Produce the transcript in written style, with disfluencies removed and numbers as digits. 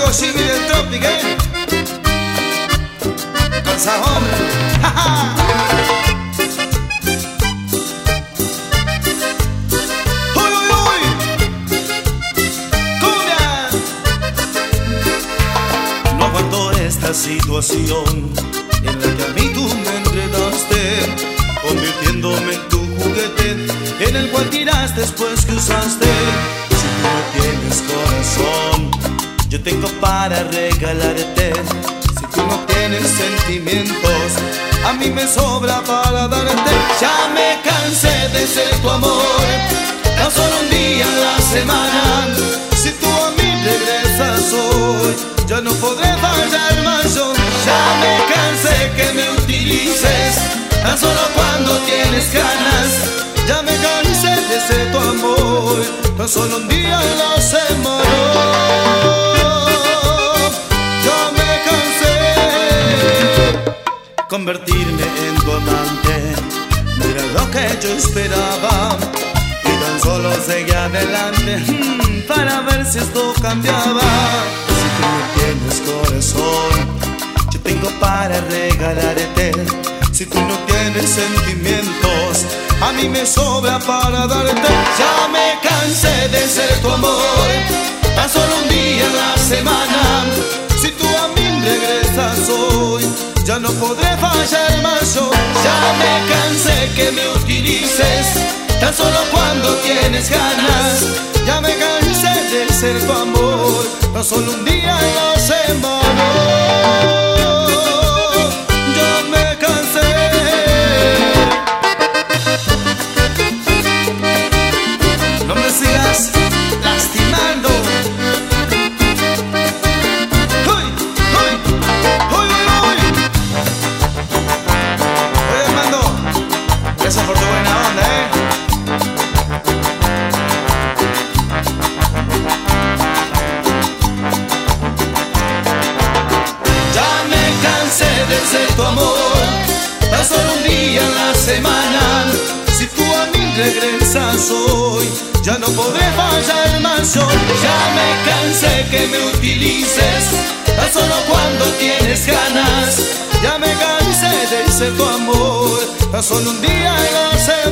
Yoshimi del Tropic, Calzajón. ¡Uy, uy, uy! ¡Cumbia! No aguanto esta situación en la que a mí tú me enredaste, convirtiéndome en tu juguete, en el cual tiraste después que usaste. Si tú no tienes corazón, yo tengo para regalarte. Si tú no tienes sentimientos, a mí me sobra para darte. Ya me cansé de ser tu amor, tan solo un día a la semana. Si tú a mí regresas hoy, ya no podré fallar más yo. Ya me cansé que me utilices, tan solo cuando tienes ganas. Ya me cansé de ser tu amor, tan solo un día a la semana. Ya me cansé convertirme en tu amante. No era lo que yo esperaba y tan solo seguí adelante para ver si esto cambiaba. Si tú no tienes corazón, yo tengo para regalarte. Si tú no tienes sentimientos, a mí me sobra para darte. Ya me cansé de ser tu amor, tan solo un día a la semana. Si tú a mí regresas hoy, ya no podré fallar más yo. Ya me cansé que me utilices, tan solo cuando tienes ganas. Ya me cansé de ser tu amor, tan solo un día a la semana. Ya me cansé. No me sigas lastimando. ¡Uy! ¡Uy! ¡Uy, uy, uy! Oye, Armando, gracias por tu buena onda, Ya me cansé de ser tu amor, tan solo un día a la semana. Si tú a mí regresas hoy, ya no podré fallar más yo. Ya me cansé que me utilices, tan solo cuando tienes ganas. Ya me cansé de ser tu amor, tan solo un día a la semana.